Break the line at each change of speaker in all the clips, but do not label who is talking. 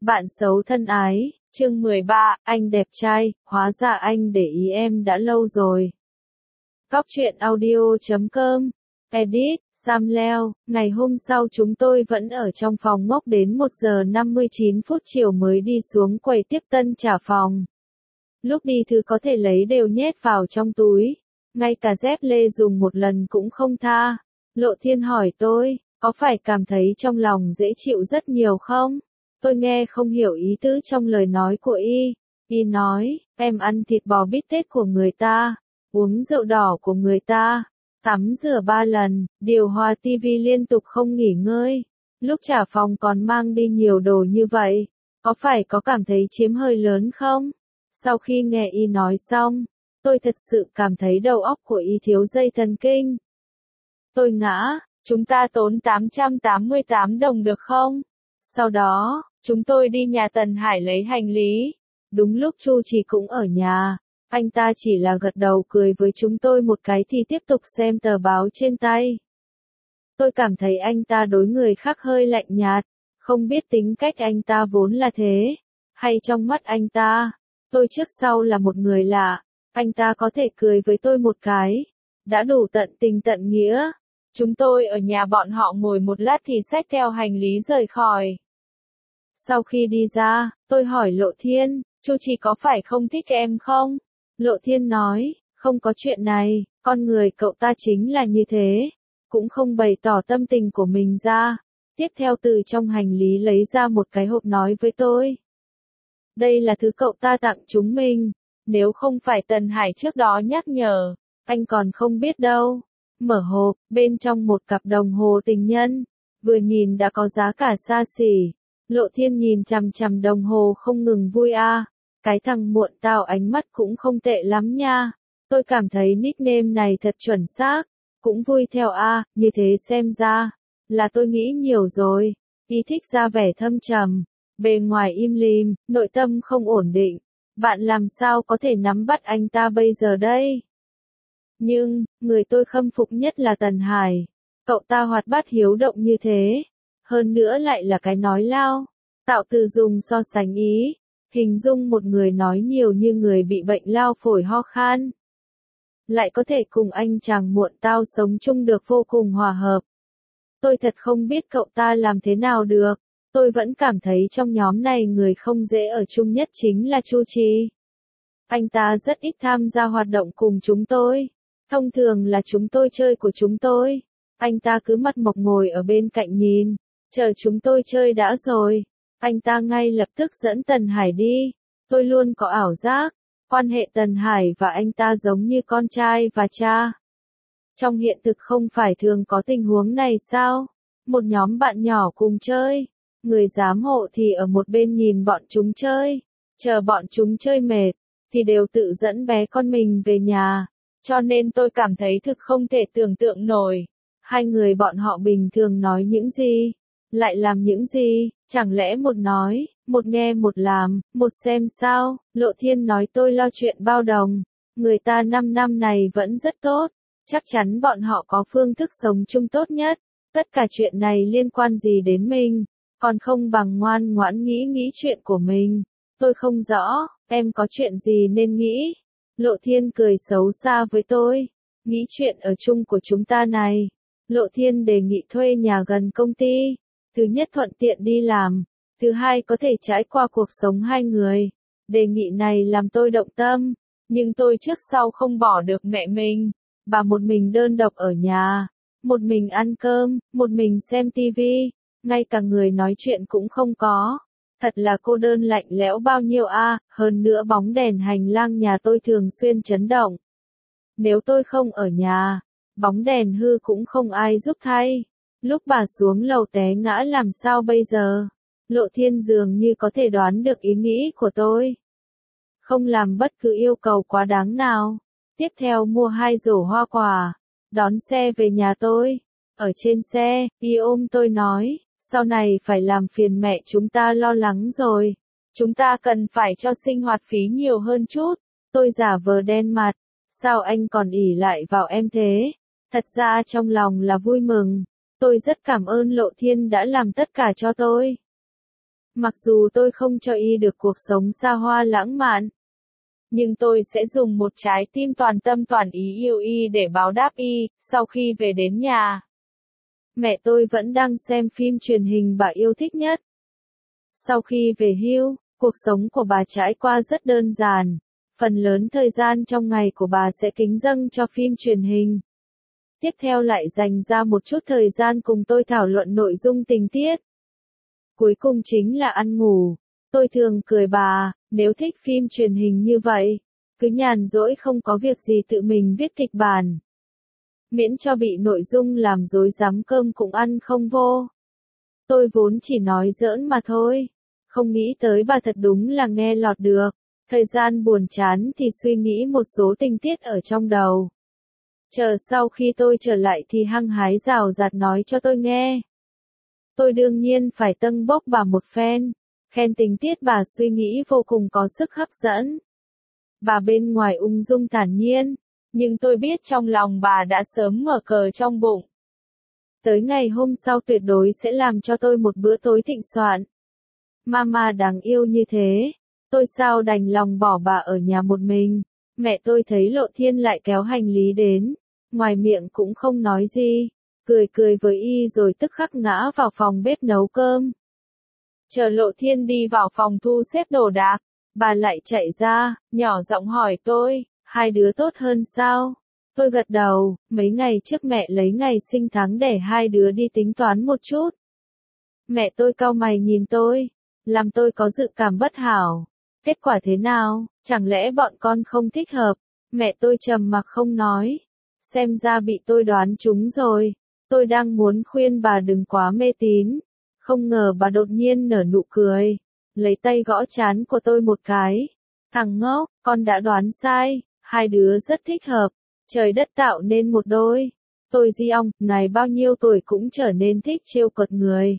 Bạn xấu thân ái, chương 13, anh đẹp trai, hóa ra anh để ý em đã lâu rồi. Góc truyện audio.com, edit, Sam Leo, ngày hôm sau chúng tôi vẫn ở trong phòng ngốc đến 1 giờ 59 phút chiều mới đi xuống quầy tiếp tân trả phòng. Lúc đi thứ có thể lấy đều nhét vào trong túi, ngay cả dép lê dùng một lần cũng không tha. Lộ Thiên hỏi tôi, có phải cảm thấy trong lòng dễ chịu rất nhiều không? Tôi nghe không hiểu ý tứ trong lời nói của y nói, em ăn thịt bò bít tết của người ta, uống rượu đỏ của người ta, tắm rửa 3 lần, điều hòa tivi liên tục không nghỉ ngơi, lúc trả phòng còn mang đi nhiều đồ như vậy, có phải có cảm thấy chiếm hơi lớn không? Sau khi nghe y nói xong, tôi thật sự cảm thấy đầu óc của y thiếu dây thần kinh. Tôi ngã, chúng ta tốn 888 đồng được không? Sau đó, chúng tôi đi nhà Tần Hải lấy hành lý. Đúng lúc Chu Trì cũng ở nhà, anh ta chỉ là gật đầu cười với chúng tôi một cái thì tiếp tục xem tờ báo trên tay. Tôi cảm thấy anh ta đối người khác hơi lạnh nhạt, không biết tính cách anh ta vốn là thế, hay trong mắt anh ta, tôi trước sau là một người lạ, anh ta có thể cười với tôi một cái, đã đủ tận tình tận nghĩa. Chúng tôi ở nhà bọn họ ngồi một lát thì xách theo hành lý rời khỏi. Sau khi đi ra, tôi hỏi Lộ Thiên, Chu Trì có phải không thích em không? Lộ Thiên nói, không có chuyện này, con người cậu ta chính là như thế, cũng không bày tỏ tâm tình của mình ra. Tiếp theo từ trong hành lý lấy ra một cái hộp nói với tôi. Đây là thứ cậu ta tặng chúng mình, nếu không phải Tần Hải trước đó nhắc nhở, anh còn không biết đâu. Mở hộp, bên trong một cặp đồng hồ tình nhân, vừa nhìn đã có giá cả xa xỉ. Lộ Thiên nhìn chằm chằm đồng hồ không ngừng vui a, cái thằng muộn tao ánh mắt cũng không tệ lắm nha. Tôi cảm thấy nickname này thật chuẩn xác, cũng vui theo a, như thế xem ra, là tôi nghĩ nhiều rồi. Y thích ra vẻ thâm trầm, bề ngoài im lìm, nội tâm không ổn định. Bạn làm sao có thể nắm bắt anh ta bây giờ đây? Nhưng, người tôi khâm phục nhất là Tần Hải. Cậu ta hoạt bát hiếu động như thế. Hơn nữa lại là cái nói lao. Tạo từ dùng so sánh ý. Hình dung một người nói nhiều như người bị bệnh lao phổi ho khan. Lại có thể cùng anh chàng muộn tao sống chung được vô cùng hòa hợp. Tôi thật không biết cậu ta làm thế nào được. Tôi vẫn cảm thấy trong nhóm này người không dễ ở chung nhất chính là Chu Trì. Anh ta rất ít tham gia hoạt động cùng chúng tôi. Thông thường là chúng tôi chơi của chúng tôi. Anh ta cứ mặt mộc ngồi ở bên cạnh nhìn, chờ chúng tôi chơi đã rồi. Anh ta ngay lập tức dẫn Tần Hải đi. Tôi luôn có ảo giác, quan hệ Tần Hải và anh ta giống như con trai và cha. Trong hiện thực không phải thường có tình huống này sao? Một nhóm bạn nhỏ cùng chơi, người giám hộ thì ở một bên nhìn bọn chúng chơi. Chờ bọn chúng chơi mệt, thì đều tự dẫn bé con mình về nhà. Cho nên tôi cảm thấy thực không thể tưởng tượng nổi. Hai người bọn họ bình thường nói những gì, lại làm những gì, chẳng lẽ một nói, một nghe một làm, một xem sao? Lộ Thiên nói tôi lo chuyện bao đồng. Người ta 5 năm này vẫn rất tốt, chắc chắn bọn họ có phương thức sống chung tốt nhất. Tất cả chuyện này liên quan gì đến mình, còn không bằng ngoan ngoãn nghĩ chuyện của mình. Tôi không rõ, em có chuyện gì nên nghĩ? Lộ Thiên cười xấu xa với tôi. Nghĩ chuyện ở chung của chúng ta này. Lộ Thiên đề nghị thuê nhà gần công ty. Thứ nhất thuận tiện đi làm. Thứ hai có thể trải qua cuộc sống hai người. Đề nghị này làm tôi động tâm. Nhưng tôi trước sau không bỏ được mẹ mình. Bà một mình đơn độc ở nhà. Một mình ăn cơm, một mình xem tivi. Ngay cả người nói chuyện cũng không có. Thật là cô đơn lạnh lẽo bao nhiêu a, hơn nữa bóng đèn hành lang nhà tôi thường xuyên chấn động. Nếu tôi không ở nhà, bóng đèn hư cũng không ai giúp thay. Lúc bà xuống lầu té ngã làm sao bây giờ? Lộ Thiên dường như có thể đoán được ý nghĩ của tôi. Không làm bất cứ yêu cầu quá đáng nào. Tiếp theo mua 2 rổ hoa quả, đón xe về nhà tôi. Ở trên xe, y ôm tôi nói. Sau này phải làm phiền mẹ chúng ta lo lắng rồi. Chúng ta cần phải cho sinh hoạt phí nhiều hơn chút. Tôi giả vờ đen mặt. Sao anh còn ỷ lại vào em thế? Thật ra trong lòng là vui mừng. Tôi rất cảm ơn Lộ Thiên đã làm tất cả cho tôi. Mặc dù tôi không cho y được cuộc sống xa hoa lãng mạn, nhưng tôi sẽ dùng một trái tim toàn tâm toàn ý yêu y để báo đáp y. Sau khi về đến nhà, mẹ tôi vẫn đang xem phim truyền hình bà yêu thích nhất. Sau khi về hưu, cuộc sống của bà trải qua rất đơn giản. Phần lớn thời gian trong ngày của bà sẽ kính dâng cho phim truyền hình. Tiếp theo lại dành ra một chút thời gian cùng tôi thảo luận nội dung tình tiết. Cuối cùng chính là ăn ngủ. Tôi thường cười bà, nếu thích phim truyền hình như vậy, cứ nhàn rỗi không có việc gì tự mình viết kịch bản. Miễn cho bị nội dung làm rối rắm cơm cũng ăn không vô. Tôi vốn chỉ nói giỡn mà thôi. Không nghĩ tới bà thật đúng là nghe lọt được. Thời gian buồn chán thì suy nghĩ một số tình tiết ở trong đầu. Chờ sau khi tôi trở lại thì hăng hái rào rạt nói cho tôi nghe. Tôi đương nhiên phải tâng bốc bà một phen. Khen tình tiết bà suy nghĩ vô cùng có sức hấp dẫn. Bà bên ngoài ung dung thản nhiên, nhưng tôi biết trong lòng bà đã sớm mở cờ trong bụng. Tới ngày hôm sau tuyệt đối sẽ làm cho tôi một bữa tối thịnh soạn. Mama đáng yêu như thế, tôi sao đành lòng bỏ bà ở nhà một mình. Mẹ tôi thấy Lộ Thiên lại kéo hành lý đến, ngoài miệng cũng không nói gì, cười cười với y rồi tức khắc ngã vào phòng bếp nấu cơm. Chờ Lộ Thiên đi vào phòng thu xếp đồ đạc, bà lại chạy ra, nhỏ giọng hỏi tôi, hai đứa tốt hơn sao? Tôi gật đầu, mấy ngày trước mẹ lấy ngày sinh tháng để hai đứa đi tính toán một chút. Mẹ tôi cau mày nhìn tôi, làm tôi có dự cảm bất hảo. Kết quả thế nào, chẳng lẽ bọn con không thích hợp? Mẹ tôi trầm mặc không nói. Xem ra bị tôi đoán trúng rồi. Tôi đang muốn khuyên bà đừng quá mê tín. Không ngờ bà đột nhiên nở nụ cười. Lấy tay gõ trán của tôi một cái. Thằng ngốc, con đã đoán sai. Hai đứa rất thích hợp. Trời đất tạo nên một đôi. Tôi di ong, ngài bao nhiêu tuổi cũng trở nên thích trêu cợt người.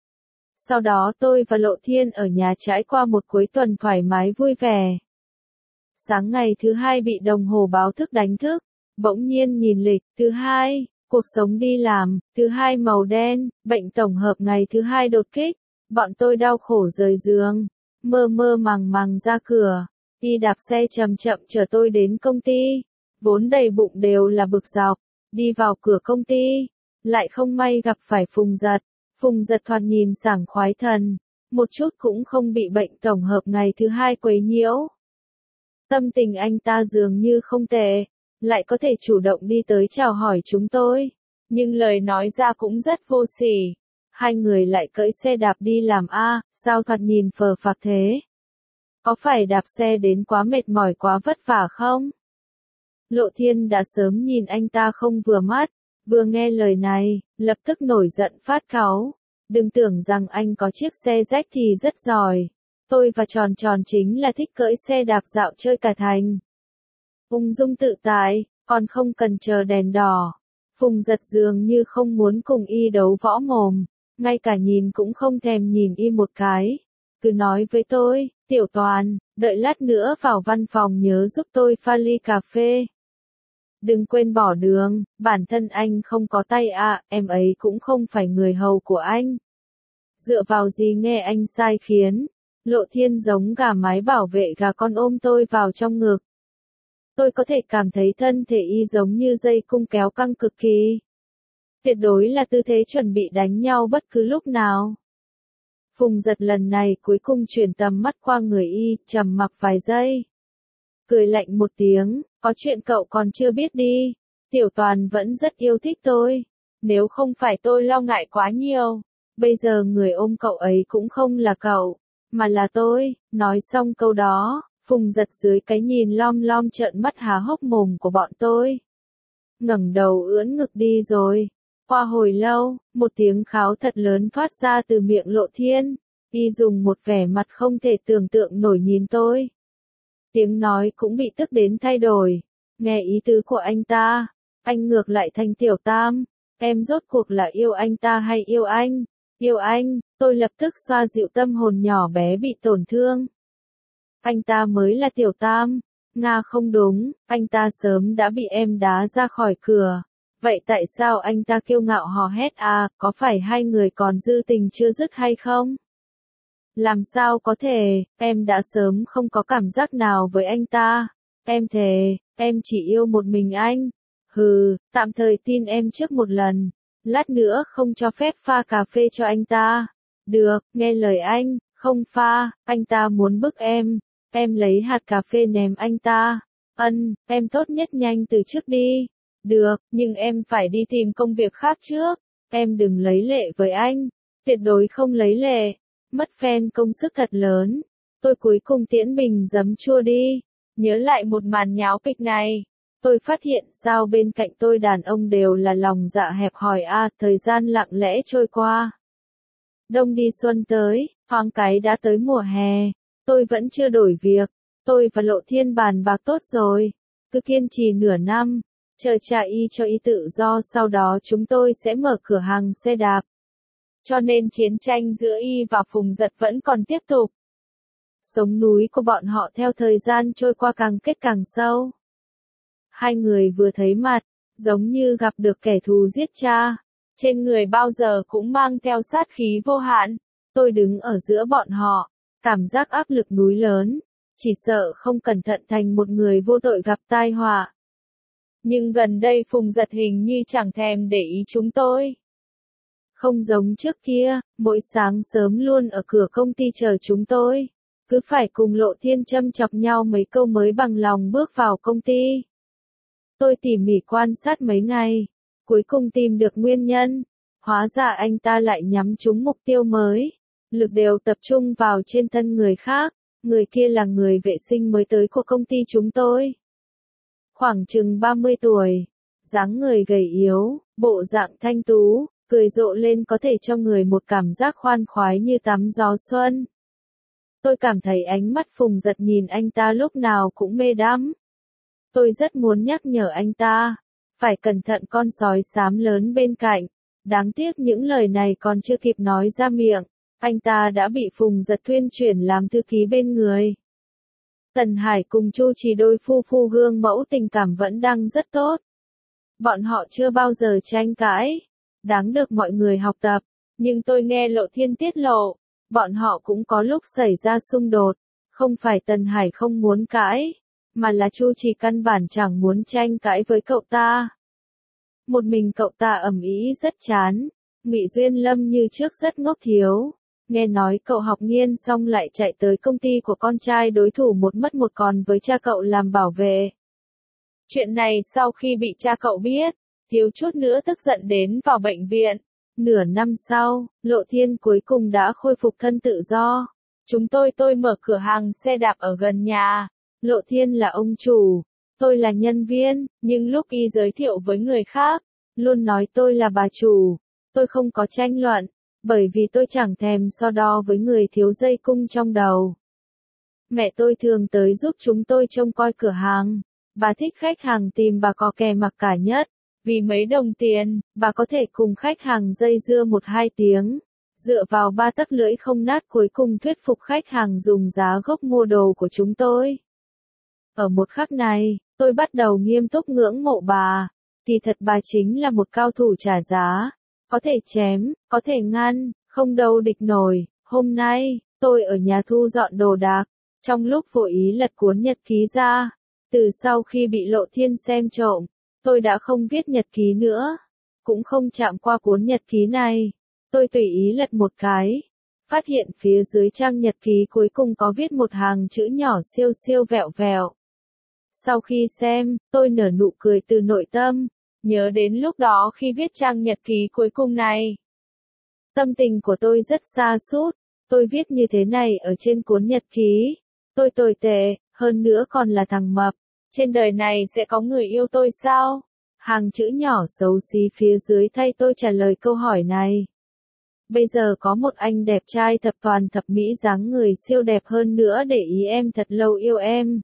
Sau đó tôi và Lộ Thiên ở nhà trải qua một cuối tuần thoải mái vui vẻ. Sáng ngày thứ hai bị đồng hồ báo thức đánh thức, bỗng nhiên nhìn lịch, thứ hai, cuộc sống đi làm, thứ hai màu đen, bệnh tổng hợp ngày thứ hai đột kích, bọn tôi đau khổ rời giường, mơ mơ màng màng ra cửa, đi đạp xe chậm chậm chở tôi đến công ty, vốn đầy bụng đều là bực dọc, đi vào cửa công ty, lại không may gặp phải Phùng Giật. Phùng Giật thoạt nhìn sảng khoái thần, một chút cũng không bị bệnh tổng hợp ngày thứ hai quấy nhiễu. Tâm tình anh ta dường như không tệ, lại có thể chủ động đi tới chào hỏi chúng tôi, nhưng lời nói ra cũng rất vô sỉ. Hai người lại cưỡi xe đạp đi làm sao thoạt nhìn phờ phạc thế? Có phải đạp xe đến quá mệt mỏi quá vất vả không? Lộ Thiên đã sớm nhìn anh ta không vừa mắt. Vừa nghe lời này, lập tức nổi giận phát cáu. Đừng tưởng rằng anh có chiếc xe rách thì rất giỏi. Tôi và Tròn Tròn chính là thích cưỡi xe đạp dạo chơi cả thành. Ung dung tự tại, còn không cần chờ đèn đỏ. Phùng Giật dường như không muốn cùng y đấu võ mồm, ngay cả nhìn cũng không thèm nhìn y một cái. Cứ nói với tôi, Tiểu Toàn, đợi lát nữa vào văn phòng nhớ giúp tôi pha ly cà phê. Đừng quên bỏ đường, bản thân anh không có tay em ấy cũng không phải người hầu của anh. Dựa vào gì nghe anh sai khiến? Lộ Thiên giống gà mái bảo vệ gà con ôm tôi vào trong ngực. Tôi có thể cảm thấy thân thể y giống như dây cung kéo căng cực kỳ. Tuyệt đối là tư thế chuẩn bị đánh nhau bất cứ lúc nào. Phùng Giật lần này cuối cùng chuyển tầm mắt qua người y, trầm mặc vài giây. Cười lạnh một tiếng, có chuyện cậu còn chưa biết đi. Tiểu Toàn vẫn rất yêu thích tôi. Nếu không phải tôi lo ngại quá nhiều, bây giờ người ôm cậu ấy cũng không là cậu, mà là tôi. Nói xong câu đó, Phùng Giật dưới cái nhìn lom lom trợn mắt há hốc mồm của bọn tôi. Ngẩng đầu ưỡn ngực đi rồi. Qua hồi lâu, một tiếng kháo thật lớn thoát ra từ miệng Lộ Thiên. Y dùng một vẻ mặt không thể tưởng tượng nổi nhìn tôi. Tiếng nói cũng bị tức đến thay đổi. Nghe ý tứ của anh ta, anh ngược lại thành Tiểu Tam. Em rốt cuộc là yêu anh ta hay yêu anh? Yêu anh, tôi lập tức xoa dịu tâm hồn nhỏ bé bị tổn thương. Anh ta mới là Tiểu Tam. Nga không đúng, anh ta sớm đã bị em đá ra khỏi cửa. Vậy tại sao anh ta kiêu ngạo hò hét có phải hai người còn dư tình chưa dứt hay không? Làm sao có thể, em đã sớm không có cảm giác nào với anh ta. Em thề, em chỉ yêu một mình anh. Hừ, tạm thời tin em trước một lần. Lát nữa không cho phép pha cà phê cho anh ta. Được, nghe lời anh, không pha, anh ta muốn bức em. Em lấy hạt cà phê ném anh ta. Em tốt nhất nhanh từ trước đi. Được, nhưng em phải đi tìm công việc khác trước. Em đừng lấy lệ với anh. Tuyệt đối không lấy lệ. Mất phen công sức thật lớn. Tôi cuối cùng tiễn bình giấm chua đi. Nhớ lại một màn nháo kịch này. Tôi phát hiện sao bên cạnh tôi đàn ông đều là lòng dạ hẹp hòi thời gian lặng lẽ trôi qua. Đông đi xuân tới, thoáng cái đã tới mùa hè. Tôi vẫn chưa đổi việc. Tôi và Lộ Thiên bàn bạc tốt rồi. Cứ kiên trì nửa năm. Chờ cha y cho y tự do, sau đó chúng tôi sẽ mở cửa hàng xe đạp. Cho nên chiến tranh giữa y và Phùng Dật vẫn còn tiếp tục. Sống núi của bọn họ theo thời gian trôi qua càng kết càng sâu. Hai người vừa thấy mặt, giống như gặp được kẻ thù giết cha. Trên người bao giờ cũng mang theo sát khí vô hạn. Tôi đứng ở giữa bọn họ, cảm giác áp lực núi lớn. Chỉ sợ không cẩn thận thành một người vô tội gặp tai họa. Nhưng gần đây Phùng Dật hình như chẳng thèm để ý chúng tôi. Không giống trước kia, mỗi sáng sớm luôn ở cửa công ty chờ chúng tôi. Cứ phải cùng Lộ Thiên châm chọc nhau mấy câu mới bằng lòng bước vào công ty. Tôi tỉ mỉ quan sát mấy ngày, cuối cùng tìm được nguyên nhân. Hóa ra anh ta lại nhắm trúng mục tiêu mới. Lực đều tập trung vào trên thân người khác. Người kia là người vệ sinh mới tới của công ty chúng tôi. Khoảng chừng 30 tuổi, dáng người gầy yếu, bộ dạng thanh tú, cười rộ lên có thể cho người một cảm giác khoan khoái như tắm gió xuân. Tôi cảm thấy ánh mắt Phùng Dật nhìn anh ta lúc nào cũng mê đắm. Tôi rất muốn nhắc nhở anh ta, phải cẩn thận con sói xám lớn bên cạnh. Đáng tiếc những lời này còn chưa kịp nói ra miệng, anh ta đã bị Phùng Dật thuyên chuyển làm thư ký bên người. Tần Hải cùng Chu Trì đôi phu phu gương mẫu tình cảm vẫn đang rất tốt. Bọn họ chưa bao giờ tranh cãi, đáng được mọi người học tập, nhưng tôi nghe Lộ Thiên tiết lộ, bọn họ cũng có lúc xảy ra xung đột, không phải Tần Hải không muốn cãi, mà là Chu Trì căn bản chẳng muốn tranh cãi với cậu ta. Một mình cậu ta ầm ĩ rất chán, Ngụy Duyên Lâm như trước rất ngốc thiếu. Nghe nói cậu học nghiên xong lại chạy tới công ty của con trai đối thủ một mất một còn với cha cậu làm bảo vệ. Chuyện này sau khi bị cha cậu biết, thiếu chút nữa tức giận đến vào bệnh viện. Nửa năm sau, Lộ Thiên cuối cùng đã khôi phục thân tự do. Tôi mở cửa hàng xe đạp ở gần nhà. Lộ Thiên là ông chủ, tôi là nhân viên, nhưng lúc y giới thiệu với người khác, luôn nói tôi là bà chủ. Tôi không có tranh luận. Bởi vì tôi chẳng thèm so đo với người thiếu dây cung trong đầu. Mẹ tôi thường tới giúp chúng tôi trông coi cửa hàng. Bà thích khách hàng tìm bà có kè mặc cả nhất. Vì mấy đồng tiền, bà có thể cùng khách hàng dây dưa 1-2 tiếng. Dựa vào 3 tấc lưỡi không nát cuối cùng thuyết phục khách hàng dùng giá gốc mua đồ của chúng tôi. Ở một khắc này, tôi bắt đầu nghiêm túc ngưỡng mộ bà. Kỳ thật bà chính là một cao thủ trả giá. Có thể chém, có thể ngăn, không đâu địch nổi. Hôm nay, tôi ở nhà thu dọn đồ đạc. Trong lúc vô ý lật cuốn nhật ký ra. Từ sau khi bị Lộ Thiên xem trộm, tôi đã không viết nhật ký nữa. Cũng không chạm qua cuốn nhật ký này. Tôi tùy ý lật một cái. Phát hiện phía dưới trang nhật ký cuối cùng có viết một hàng chữ nhỏ siêu siêu vẹo vẹo. Sau khi xem, tôi nở nụ cười từ nội tâm. Nhớ đến lúc đó khi viết trang nhật ký cuối cùng này. Tâm tình của tôi rất sa sút. Tôi viết như thế này ở trên cuốn nhật ký. Tôi tồi tệ, hơn nữa còn là thằng mập. Trên đời này sẽ có người yêu tôi sao? Hàng chữ nhỏ xấu xí phía dưới thay tôi trả lời câu hỏi này. Bây giờ có một anh đẹp trai thập toàn thập mỹ dáng người siêu đẹp hơn nữa để ý em thật lâu yêu em.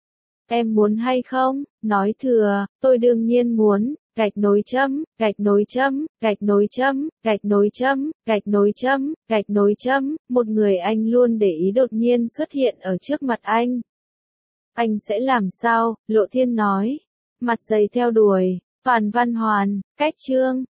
Em muốn hay không? Nói thừa, tôi đương nhiên muốn. Gạch nối chấm, gạch nối chấm, gạch nối chấm, gạch nối chấm, gạch nối chấm, gạch nối chấm. Một người anh luôn để ý đột nhiên xuất hiện ở trước mặt anh. Anh sẽ làm sao? Lộ Thiên nói. Mặt dày theo đuổi. Toàn Văn Hoàn, cách chương.